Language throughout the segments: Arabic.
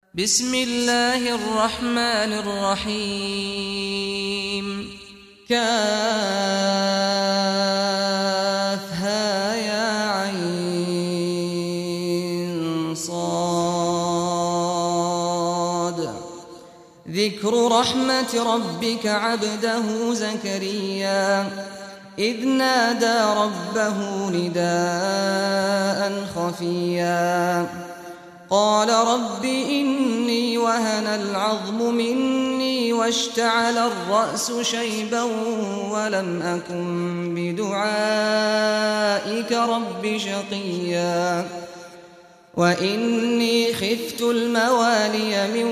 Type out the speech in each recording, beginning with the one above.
بسم الله الرحمن الرحيم كافها يا عين صاد ذكر رحمة ربك عبده زكريا إذ نادى ربه نداء خفيا قال رب إني وهن العظم مني واشتعل الرأس شيبا ولم أكن بدعائك رب شقيا وإني خفت الموالي من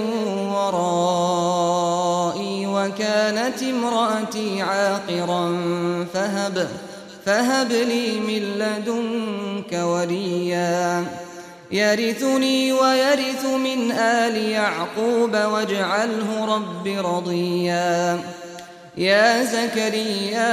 ورائي وكانت امرأتي عاقرا فهب لي من لدنك وليا يرثني ويرث من آل يعقوب واجعله رب رضيا يا زكريا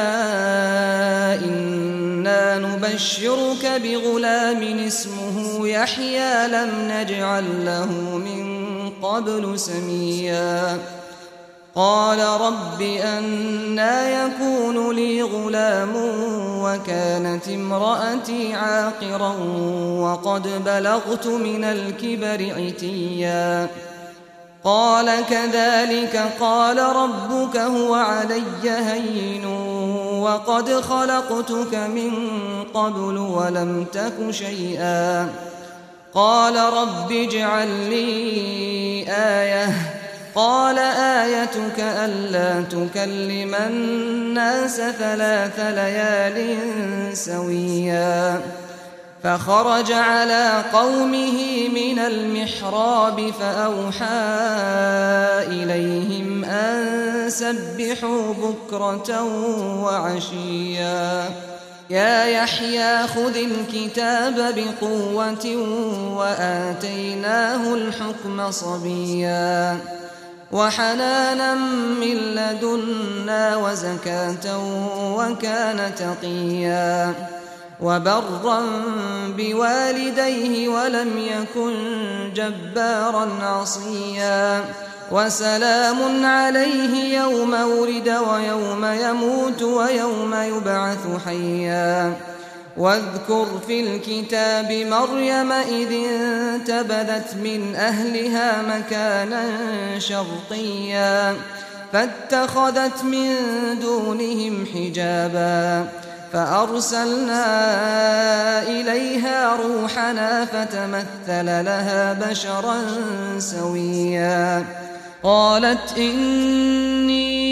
إنا نبشرك بغلام اسمه يحيى لم نجعل له من قبل سميا قال رب أنى يكون لي غلام وكانت امرأتي عاقرا وقد بلغت من الكبر عتيا قال كذلك قال ربك هو علي هين وقد خلقتك من قبل ولم تك شيئا قال رب اجعل لي آية قال آيتك ألا تكلم الناس 3 ليال سويا فخرج على قومه من المحراب فأوحى إليهم أن سبحوا بكرة وعشيا يا يحيى خذ الكتاب بقوة وآتيناه الحكم صبيا وحنانا من لدنا وزكاة وكان تقيا وبرا بوالديه ولم يكن جبارا عصيا وسلام عليه يوم ولد ويوم يموت ويوم يبعث حيا واذكر في الكتاب مريم إذ انتبذت من أهلها مكانا شرقيا فاتخذت من دونهم حجابا فأرسلنا إليها روحنا فتمثل لها بشرا سويا قالت إني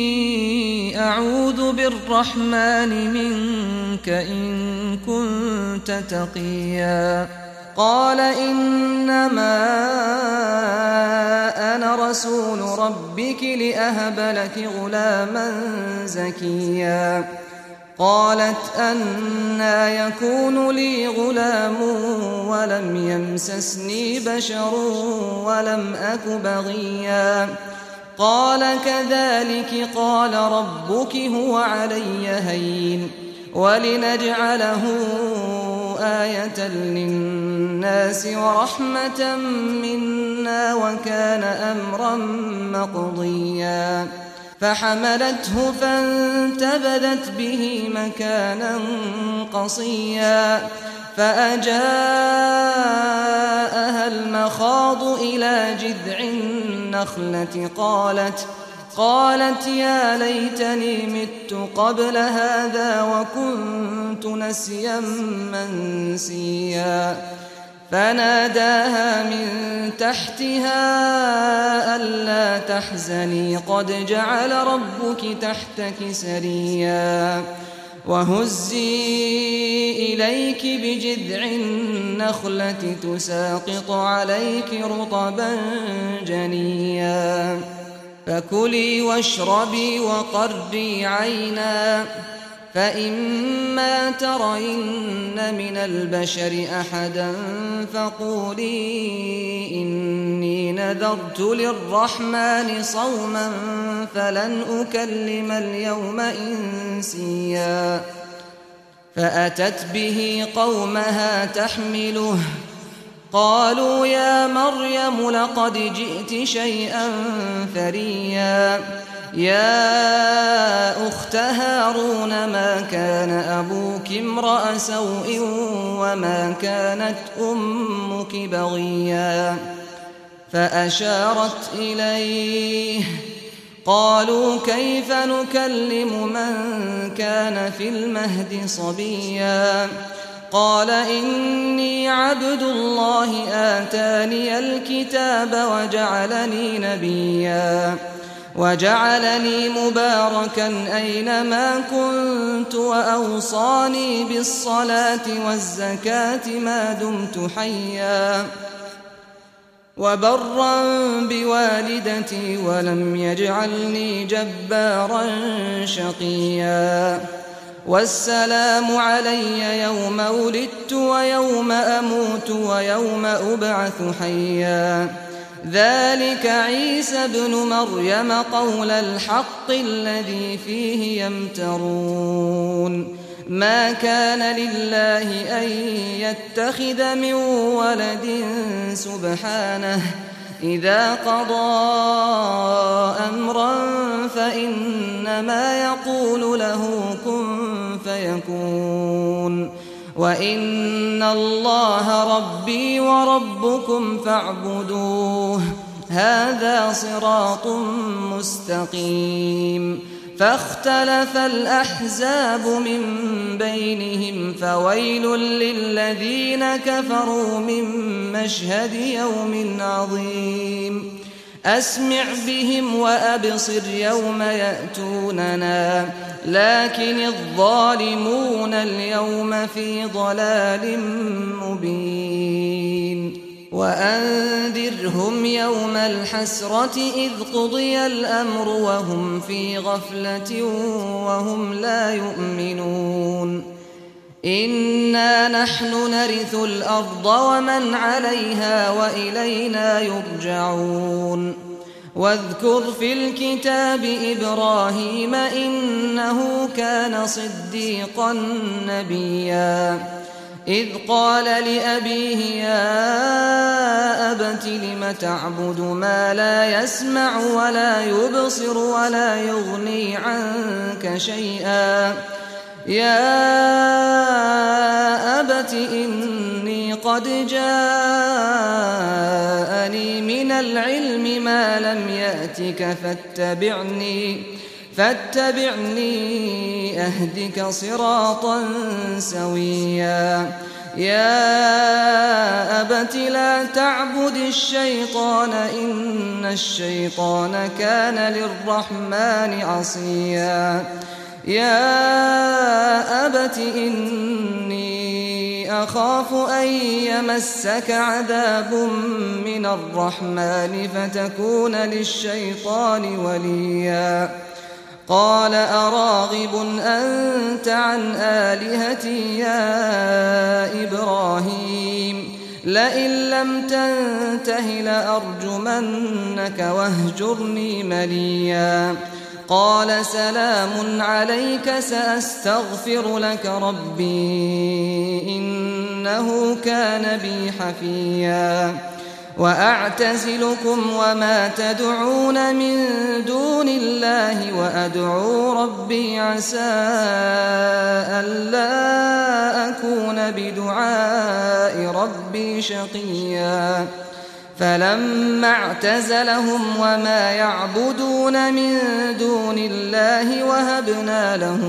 أعوذ بالرحمن منك إن كنت تقيا قال إنما أنا رسول ربك لأهب لك غلاما زكيا قالت أنى يكون لي غلام ولم يمسسني بشر ولم أك بغيا قال كذلك قال ربك هو علي هين ولنجعله آية للناس ورحمة منا وكان أمرا مقضيا فحملته فانتبذت به مكانا قصيا فأجاءها المخاض إلى جذع النخلة قالت يا ليتني مت قبل هذا وكنت نسيا منسيا فناداها من تحتها ألا تحزني قد جعل ربك تحتك سريا وهزي إليك بجذع النخلة تساقط عليك رطبا جنيا فكلي واشربي وقري عينا فإما ترين من البشر أحدا فقولي إني نذرت للرحمن صوما فلن أكلم اليوم إنسيا فأتت به قومها تحمله قالوا يا مريم لقد جئت شيئا فريا يا أخت هارون ما كان أبوك امرأ سوء وما كانت أمك بغيا فأشارت إليه قالوا كيف نكلم من كان في المهد صبيا قال إني عبد الله آتاني الكتاب وجعلني نبيا وجعلني مباركا أينما كنت وأوصاني بالصلاة والزكاة ما دمت حيا وبرا بوالدتي ولم يجعلني جبارا شقيا والسلام علي يوم ولدت ويوم أموت ويوم أبعث حيا ذلك عيسى ابن مريم قول الحق الذي فيه يمترون ما كان لله أن يتخذ من ولد سبحانه إذا قضى أمرا فإنما يقول له كن فيكون وإن الله ربي وربكم فاعبدوه هذا صراط مستقيم فاختلف الأحزاب من بينهم فويل للذين كفروا من مشهد يوم عظيم أسمع بهم وأبصر يوم يأتوننا لكن الظالمون اليوم في ضلال مبين وأنذرهم يوم الحسرة إذ قضي الأمر وهم في غفلة وهم لا يؤمنون إنا نحن نرث الأرض ومن عليها وإلينا يرجعون واذكر في الكتاب إبراهيم إنه كان صديقا نبيا إذ قال لأبيه يا أبت لم تعبد ما لا يسمع ولا يبصر ولا يغني عنك شيئا يا أبت إني قد جاءني من العلم ما لم يأتك فاتبعني أهدك صراطا سويا يا أبت لا تعبد الشيطان إن الشيطان كان للرحمن عصيا يا أبت إني أخاف أن يمسك عذاب من الرحمن فتكون للشيطان وليا قال أراغب أنت عن آلهتي يا إبراهيم لئن لم تنته لأرجمنك واهجرني مليا قال سلام عليك سأستغفر لك ربي إنه كان بي حفيا وأعتزلكم وما تدعون من دون الله وأدعو ربي عسى ألا أكون بدعاء ربي شقيا فلما اعتزلهم وما يعبدون من دون الله وهبنا له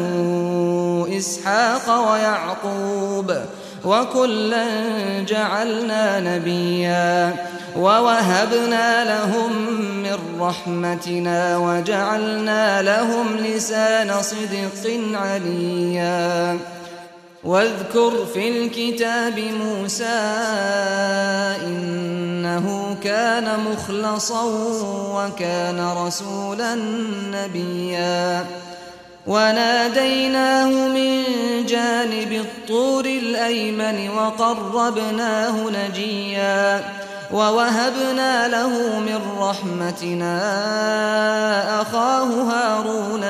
إسحاق ويعقوب وكلا جعلنا نبيا ووهبنا لهم من رحمتنا وجعلنا لهم لسان صدق عليا واذكر في الكتاب موسى إنه كان مخلصا وكان رسولا نبيا وناديناه من جانب الطور الأيمن وقربناه نجيا ووهبنا له من رحمتنا أخاه هارون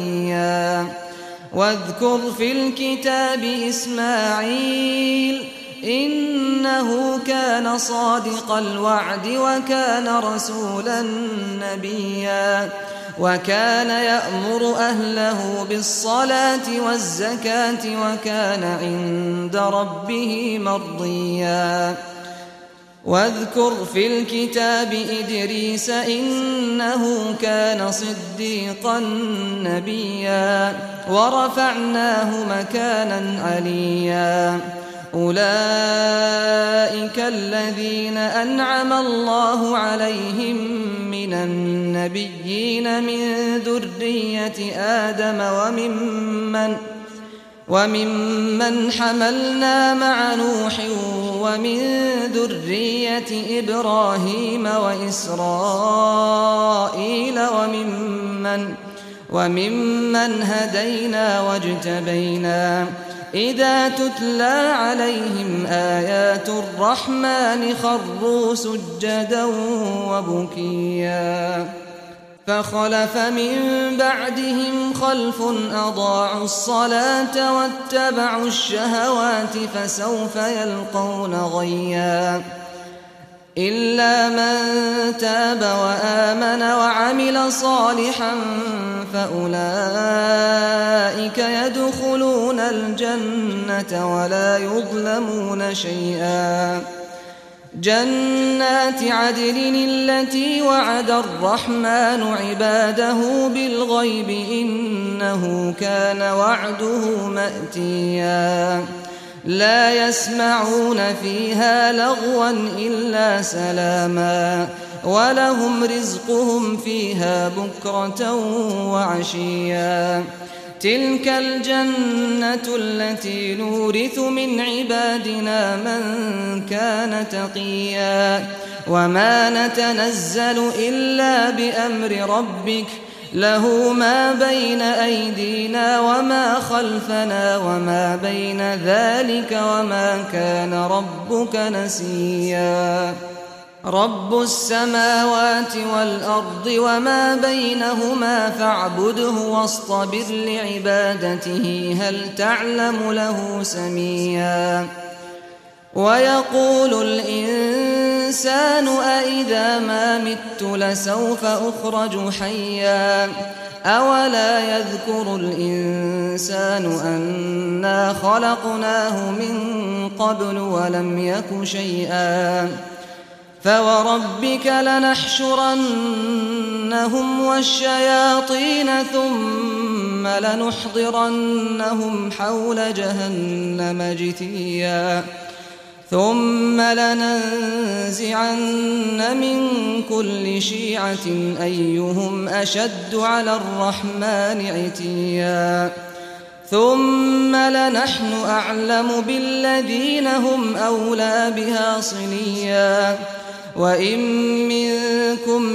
نبيا واذكر في الكتاب إسماعيل إنه كان صادق الوعد وكان رسولا نبيا وكان يأمر أهله بالصلاة والزكاة وكان عند ربه مرضيا واذكر في الكتاب إدريس إنه كان صديقا نبيا ورفعناه مكانا عليا أولئك الذين أنعم الله عليهم من النبيين من ذرية آدم وممن حملنا مع نوح ومن ذرية إبراهيم وإسرائيل وممن هدينا واجتبينا إذا تتلى عليهم آيات الرحمن خروا سجدا وبكيا فخلف من بعدهم خلف أضاعوا الصلاة واتبعوا الشهوات فسوف يلقون غيا إلا من تاب وآمن وعمل صالحا فأولئك يدخلون الجنة ولا يظلمون شيئا جنات عدن التي وعد الرحمن عباده بالغيب إنه كان وعده مأتيا لا يسمعون فيها لغوا إلا سلاما ولهم رزقهم فيها بكرة وعشيا تلك الجنة التي نورث من عبادنا من كان تقيا وما نتنزل إلا بأمر ربك له ما بين أيدينا وما خلفنا وما بين ذلك وما كان ربك نسيا رب السماوات والأرض وما بينهما فاعبده واصطبر لعبادته هل تعلم له سميا ويقول الإنسان أإذا ما مت لسوف أخرج حيا أولا يذكر الإنسان أنا خلقناه من قبل ولم يك شيئا فوربك لنحشرنهم والشياطين ثم لنحضرنهم حول جهنم جثيا ثم لننزعن من كل شيعة أيهم أشد على الرحمن عتيا ثم لنحن أعلم بالذين هم أولى بها صليا وإن منكم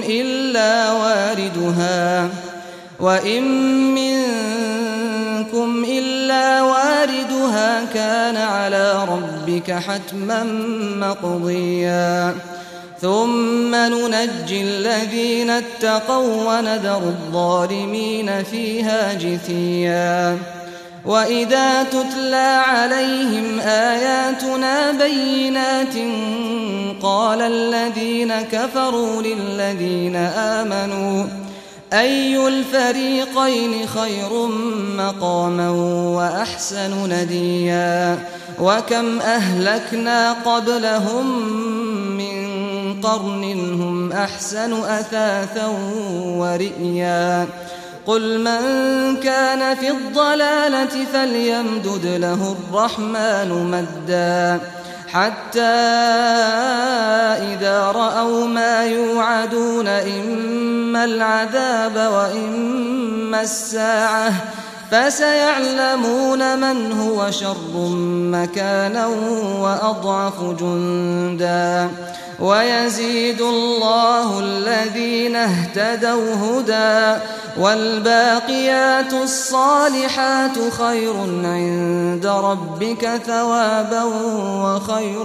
إلا واردها كان على ربك حتما مقضيا ثم ننجي الذين اتقوا ونذر الظالمين فيها جثيا وإذا تتلى عليهم آياتنا بينات قال الذين كفروا للذين آمنوا أي الفريقين خير مقاما وأحسن نديا وكم أهلكنا قبلهم من قرن هم أحسن أثاثا ورئيا قل من كان في الضلالة فليمدد له الرحمن مدا حتى إذا رأوا ما يوعدون إما العذاب وإما الساعة فسيعلمون من هو شر مكانا وأضعف جندا ويزيد الله الذين اهتدوا هدى والباقيات الصالحات خير عند ربك ثوابا وخير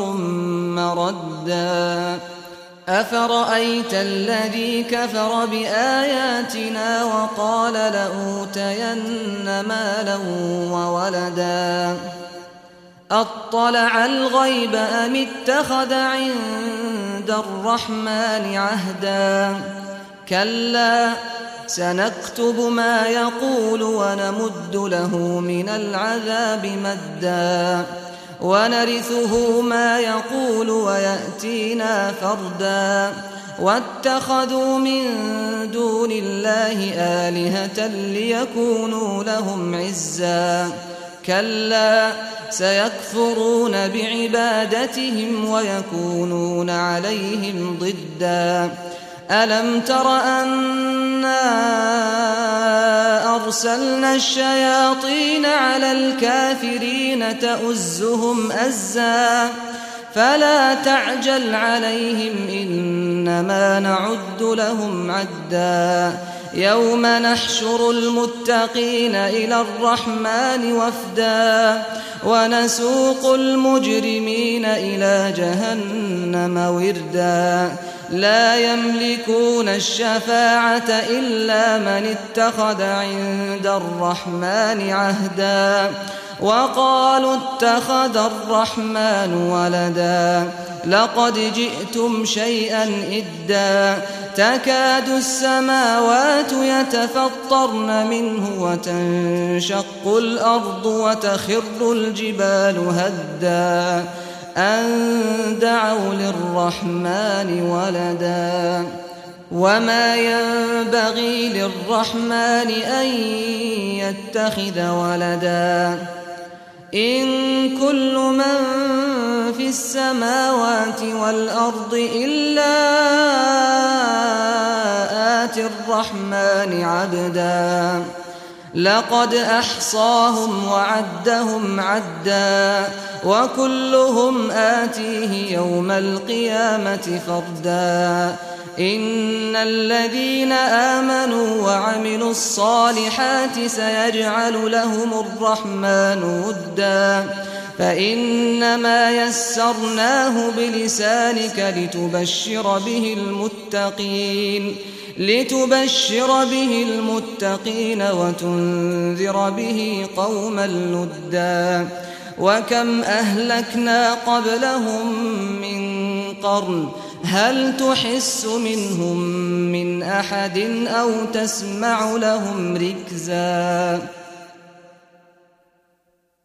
مردا أفرأيت الذي كفر بآياتنا وقال لأوتين مالا وولدا أطلع الغيب أم اتخذ عند الرحمن عهدا كلا سنكتب ما يقول ونمد له من العذاب مدا ونرثه ما يقول ويأتينا فردا واتخذوا من دون الله آلهة ليكونوا لهم عزا كلا سيكفرون بعبادتهم ويكونون عليهم ضدا ألم تر أنا أرسلنا الشياطين على الكافرين تؤزهم أزا فلا تعجل عليهم إنما نعد لهم عدا يوم نحشر المتقين إلى الرحمن وفدا ونسوق المجرمين إلى جهنم وردا لا يملكون الشفاعة إلا من اتخذ عند الرحمن عهدا وقالوا اتخذ الرحمن ولدا لقد جئتم شيئا إدا تكاد السماوات يتفطرن منه وتنشق الأرض وتخر الجبال هدا أن دعوا للرحمن ولدا وما ينبغي للرحمن أن يتخذ ولدا إن كل من في السماوات والأرض إلا آتي الرحمن عبدا لقد أحصاهم وعدهم عدا وكلهم آتيه يوم القيامة فردا إن الذين آمنوا وعملوا الصالحات سيجعل لهم الرحمن ودا فإنما يسرناه بلسانك لتبشر به المتقين وتنذر به قوما لدا وكم أهلكنا قبلهم من قرن هل تحس منهم من أحد أو تسمع لهم ركزا